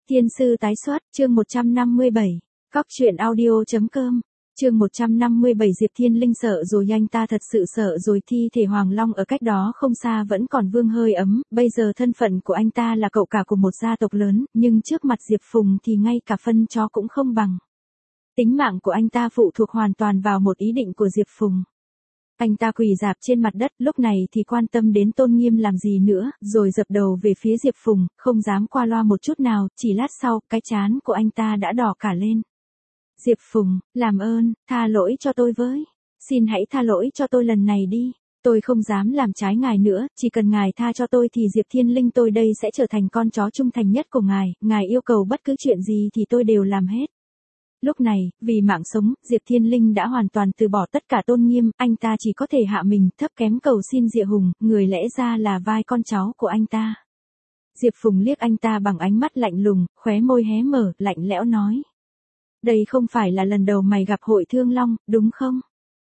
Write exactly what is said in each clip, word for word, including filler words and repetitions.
Thiên sư tái xuất, chương một trăm năm mươi bảy. Cóc truyện audio.com. Chương một trăm năm mươi bảy. Diệp Thiên Linh sợ rồi, anh ta thật sự sợ rồi. Thi thể Hoàng Long ở cách đó không xa vẫn còn vương hơi ấm, bây giờ thân phận của anh ta là cậu cả của một gia tộc lớn, nhưng trước mặt Diệp Phùng thì ngay cả phân chó cũng không bằng. Tính mạng của anh ta phụ thuộc hoàn toàn vào một ý định của Diệp Phùng. Anh ta quỳ rạp trên mặt đất, lúc này thì quan tâm đến tôn nghiêm làm gì nữa, rồi dập đầu về phía Diệp Phùng, không dám qua loa một chút nào, chỉ lát sau, cái trán của anh ta đã đỏ cả lên. Diệp Phùng, làm ơn, tha lỗi cho tôi với. Xin hãy tha lỗi cho tôi lần này đi. Tôi không dám làm trái ngài nữa, chỉ cần ngài tha cho tôi thì Diệp Thiên Linh tôi đây sẽ trở thành con chó trung thành nhất của ngài, ngài yêu cầu bất cứ chuyện gì thì tôi đều làm hết. Lúc này, vì mạng sống, Diệp Thiên Linh đã hoàn toàn từ bỏ tất cả tôn nghiêm, anh ta chỉ có thể hạ mình, thấp kém cầu xin Diệp Hùng, người lẽ ra là vai con cháu của anh ta. Diệp Phùng liếc anh ta bằng ánh mắt lạnh lùng, khóe môi hé mở, lạnh lẽo nói. Đây không phải là lần đầu mày gặp Hội Thương Long, đúng không?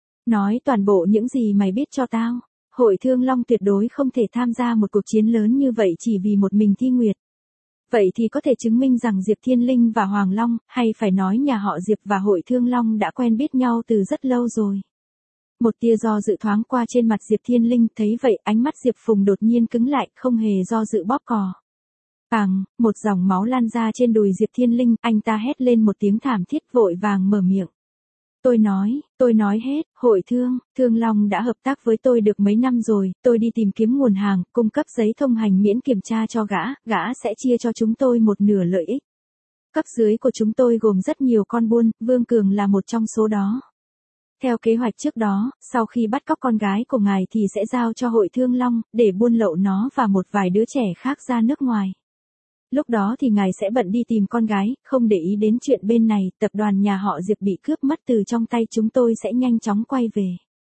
Nói toàn bộ những gì mày biết cho tao. Hội Thương Long tuyệt đối không thể tham gia một cuộc chiến lớn như vậy chỉ vì một mình Thi Nguyệt. Vậy thì có thể chứng minh rằng Diệp Thiên Linh và Hoàng Long, hay phải nói nhà họ Diệp và Hội Thương Long đã quen biết nhau từ rất lâu rồi. Một tia do dự thoáng qua trên mặt Diệp Thiên Linh, thấy vậy ánh mắt Diệp Phùng đột nhiên cứng lại, không hề do dự bóp cò. Bàng, một dòng máu lan ra trên đùi Diệp Thiên Linh, anh ta hét lên một tiếng thảm thiết vội vàng mở miệng. Tôi nói, tôi nói hết, Hội Thương, Thương Long đã hợp tác với tôi được mấy năm rồi, tôi đi tìm kiếm nguồn hàng, cung cấp giấy thông hành miễn kiểm tra cho gã, gã sẽ chia cho chúng tôi một nửa lợi ích. Cấp dưới của chúng tôi gồm rất nhiều con buôn, Vương Cường là một trong số đó. Theo kế hoạch trước đó, sau khi bắt cóc con gái của ngài thì sẽ giao cho Hội Thương Long, để buôn lậu nó và một vài đứa trẻ khác ra nước ngoài. Lúc đó thì ngài sẽ bận đi tìm con gái, không để ý đến chuyện bên này, tập đoàn nhà họ Diệp bị cướp mất từ trong tay chúng tôi sẽ nhanh chóng quay về.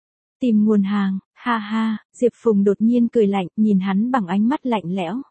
Tìm nguồn hàng, ha ha, Diệp Phùng đột nhiên cười lạnh, nhìn hắn bằng ánh mắt lạnh lẽo.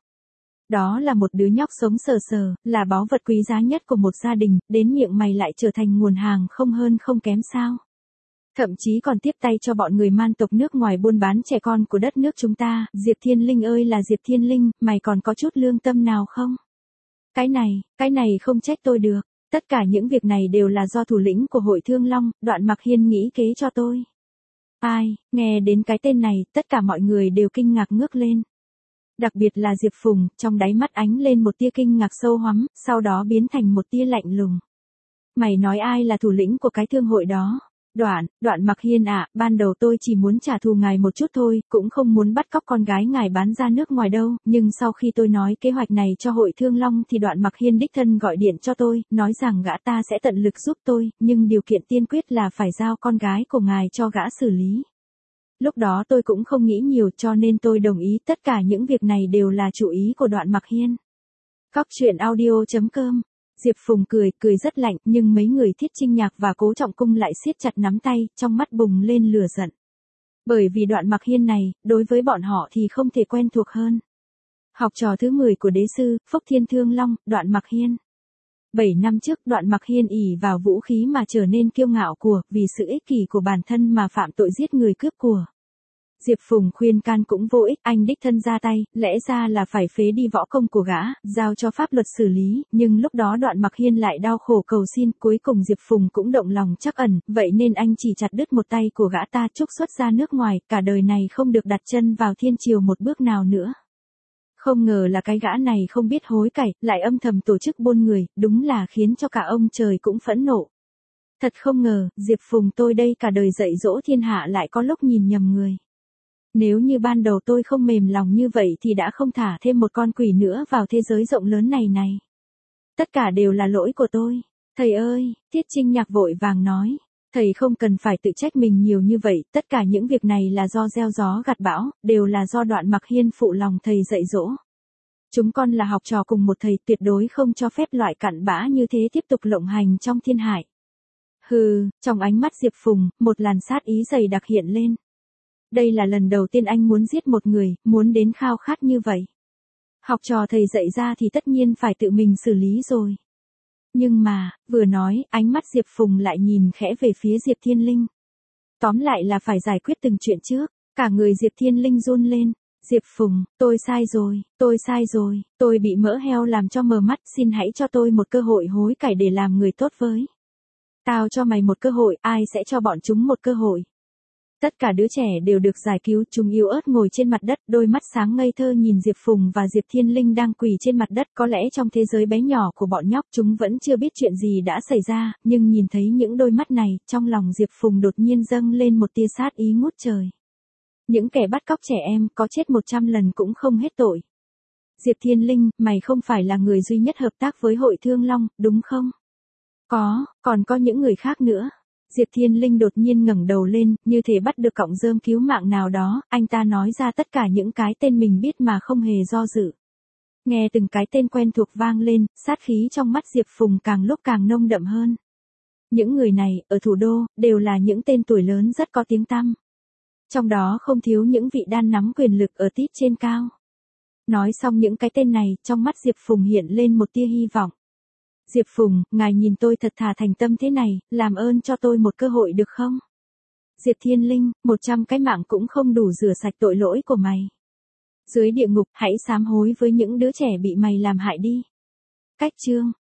Đó là một đứa nhóc sống sờ sờ, là báu vật quý giá nhất của một gia đình, đến miệng mày lại trở thành nguồn hàng không hơn không kém sao. Thậm chí còn tiếp tay cho bọn người man tộc nước ngoài buôn bán trẻ con của đất nước chúng ta, Diệp Thiên Linh ơi là Diệp Thiên Linh, mày còn có chút lương tâm nào không? Cái này, cái này không trách tôi được, tất cả những việc này đều là do thủ lĩnh của Hội Thương Long, Đoạn Mặc Hiên nghĩ kế cho tôi. Ai, nghe đến cái tên này, tất cả mọi người đều kinh ngạc ngước lên. Đặc biệt là Diệp Phùng, trong đáy mắt ánh lên một tia kinh ngạc sâu hoắm, sau đó biến thành một tia lạnh lùng. Mày nói ai là thủ lĩnh của cái thương hội đó? Đoạn, Đoạn Mặc Hiên ạ, à, ban đầu tôi chỉ muốn trả thù ngài một chút thôi, cũng không muốn bắt cóc con gái ngài bán ra nước ngoài đâu, nhưng sau khi tôi nói kế hoạch này cho Hội Thương Long thì Đoạn Mặc Hiên đích thân gọi điện cho tôi, nói rằng gã ta sẽ tận lực giúp tôi, nhưng điều kiện tiên quyết là phải giao con gái của ngài cho gã xử lý. Lúc đó tôi cũng không nghĩ nhiều cho nên tôi đồng ý, tất cả những việc này đều là chủ ý của Đoạn Mặc Hiên. Cóc truyện audio.com. Diệp Phùng cười, cười rất lạnh, nhưng mấy người Thiết Trinh Nhạc và Cố Trọng Cung lại siết chặt nắm tay, trong mắt bùng lên lửa giận. Bởi vì Đoạn Mặc Hiên này, đối với bọn họ thì không thể quen thuộc hơn. Học trò thứ mười của đế sư, Phúc Thiên Thương Long, Đoạn Mặc Hiên. Bảy năm trước, Đoạn Mặc Hiên ỷ vào vũ khí mà trở nên kiêu ngạo của, vì sự ích kỷ của bản thân mà phạm tội giết người cướp của. Diệp Phùng khuyên can cũng vô ích, anh đích thân ra tay, lẽ ra là phải phế đi võ công của gã, giao cho pháp luật xử lý, nhưng lúc đó Đoạn Mặc Hiên lại đau khổ cầu xin, cuối cùng Diệp Phùng cũng động lòng trắc ẩn, vậy nên anh chỉ chặt đứt một tay của gã ta trục xuất ra nước ngoài, cả đời này không được đặt chân vào thiên triều một bước nào nữa. Không ngờ là cái gã này không biết hối cải, lại âm thầm tổ chức buôn người, đúng là khiến cho cả ông trời cũng phẫn nộ. Thật không ngờ, Diệp Phùng tôi đây cả đời dạy dỗ thiên hạ lại có lúc nhìn nhầm người. Nếu như ban đầu tôi không mềm lòng như vậy thì đã không thả thêm một con quỷ nữa vào thế giới rộng lớn này này. Tất cả đều là lỗi của tôi. Thầy ơi, Thiết Trinh Nhạc vội vàng nói. Thầy không cần phải tự trách mình nhiều như vậy, tất cả những việc này là do gieo gió gặt bão, đều là do Đoạn Mặc Hiên phụ lòng thầy dạy dỗ. Chúng con là học trò cùng một thầy, tuyệt đối không cho phép loại cặn bã như thế tiếp tục lộng hành trong thiên hải. Hừ, trong ánh mắt Diệp Phùng, một làn sát ý dày đặc hiện lên. Đây là lần đầu tiên anh muốn giết một người, muốn đến khao khát như vậy. Học trò thầy dạy ra thì tất nhiên phải tự mình xử lý rồi. Nhưng mà, vừa nói, ánh mắt Diệp Phùng lại nhìn khẽ về phía Diệp Thiên Linh. Tóm lại là phải giải quyết từng chuyện trước, cả người Diệp Thiên Linh run lên. Diệp Phùng, tôi sai rồi, tôi sai rồi, tôi bị mỡ heo làm cho mờ mắt, xin hãy cho tôi một cơ hội hối cải để làm người tốt với. Tao cho mày một cơ hội, ai sẽ cho bọn chúng một cơ hội? Tất cả đứa trẻ đều được giải cứu, chúng yếu ớt ngồi trên mặt đất, đôi mắt sáng ngây thơ nhìn Diệp Phùng và Diệp Thiên Linh đang quỳ trên mặt đất. Có lẽ trong thế giới bé nhỏ của bọn nhóc chúng vẫn chưa biết chuyện gì đã xảy ra, nhưng nhìn thấy những đôi mắt này, trong lòng Diệp Phùng đột nhiên dâng lên một tia sát ý ngút trời. Những kẻ bắt cóc trẻ em có chết một trăm lần cũng không hết tội. Diệp Thiên Linh, mày không phải là người duy nhất hợp tác với Hội Thương Long, đúng không? Có, còn có những người khác nữa. Diệp Thiên Linh đột nhiên ngẩng đầu lên, như thể bắt được cọng rơm cứu mạng nào đó, anh ta nói ra tất cả những cái tên mình biết mà không hề do dự. Nghe từng cái tên quen thuộc vang lên, sát khí trong mắt Diệp Phùng càng lúc càng nồng đậm hơn. Những người này, ở thủ đô, đều là những tên tuổi lớn rất có tiếng tăm. Trong đó không thiếu những vị đan nắm quyền lực ở tít trên cao. Nói xong những cái tên này, trong mắt Diệp Phùng hiện lên một tia hy vọng. Diệp Phùng, ngài nhìn tôi thật thà thành tâm thế này, làm ơn cho tôi một cơ hội được không? Diệp Thiên Linh, một trăm cái mạng cũng không đủ rửa sạch tội lỗi của mày. Dưới địa ngục, hãy sám hối với những đứa trẻ bị mày làm hại đi. Cách chương